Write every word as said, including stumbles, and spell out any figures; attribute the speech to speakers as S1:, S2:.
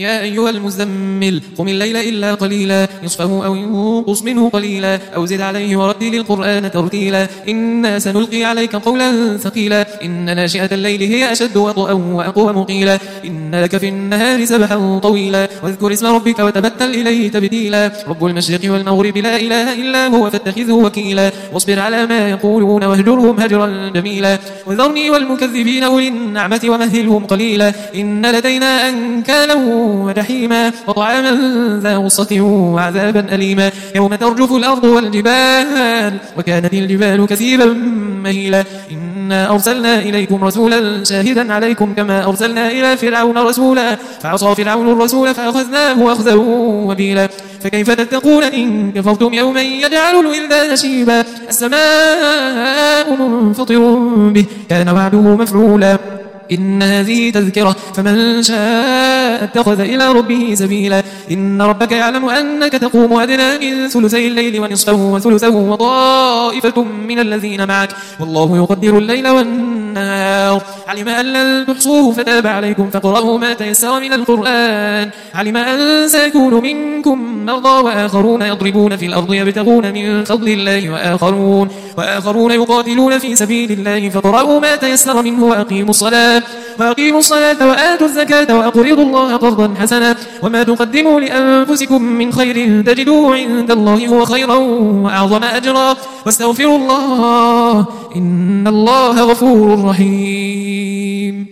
S1: يا أيها المزمل قم الليل إلا قليلا نصفه أو انقص منه قليلا أو زد عليه ورتل القرآن ترتيلا إنا سنلقي عليك قولا ثقيلا إن ناشئة الليل هي أشد وطئا وأقوم قيلا إن لك في النهار سبحا طويلا واذكر اسم ربك وتبتل إليه تبتيلا رب المشرق والمغرب لا إله إلا هو فاتخذه وكيلا واصبر على ما يقولون واهجرهم هجرا جميلا وذرني والمكذبين أولي النعمة ومهلهم قليلا إن لدينا أنكالا وجحيما وطعاما ذا غصة وعذابا أليما يوم ترجف الأرض والجبال وكانت الجبال كثيبا مهيلا إنا أرسلنا إليكم رسولا شاهدا عليكم كما أرسلنا إلى فرعون رسولا فعصى فرعون الرسول فأخذناه أخذا وبيلا فكيف تتقون إن كفرتم يوما يجعل الولدان شيبا السماء منفطر به كان وعده مفعولا إن هذه تذكرة فمن شاء اتخذ إلى ربه سبيلا إن ربك يعلم أنك تقوم أدنى من ثلثي الليل ونصفه وثلثه وطائفة من الذين معك والله يقدر الليل والنهار علم أن لن تحصوه فتاب عليكم فاقرؤوا ما تيسر من القرآن علم أن سيكون منكم مرضى وآخرون يضربون في الأرض يبتغون من فضل الله وآخرون, وآخرون يقاتلون في سبيل الله فاقرؤوا ما تيسر منه وأقيموا الصلاة وأقيموا الصلاة وآتوا الزكاة وأقرضوا الله قرضا حسنا وما تقدموا لأنفسكم من خير تجدوه عند الله هو خيرا وأعظم أجرا واستغفروا الله إن الله غفور رحيم.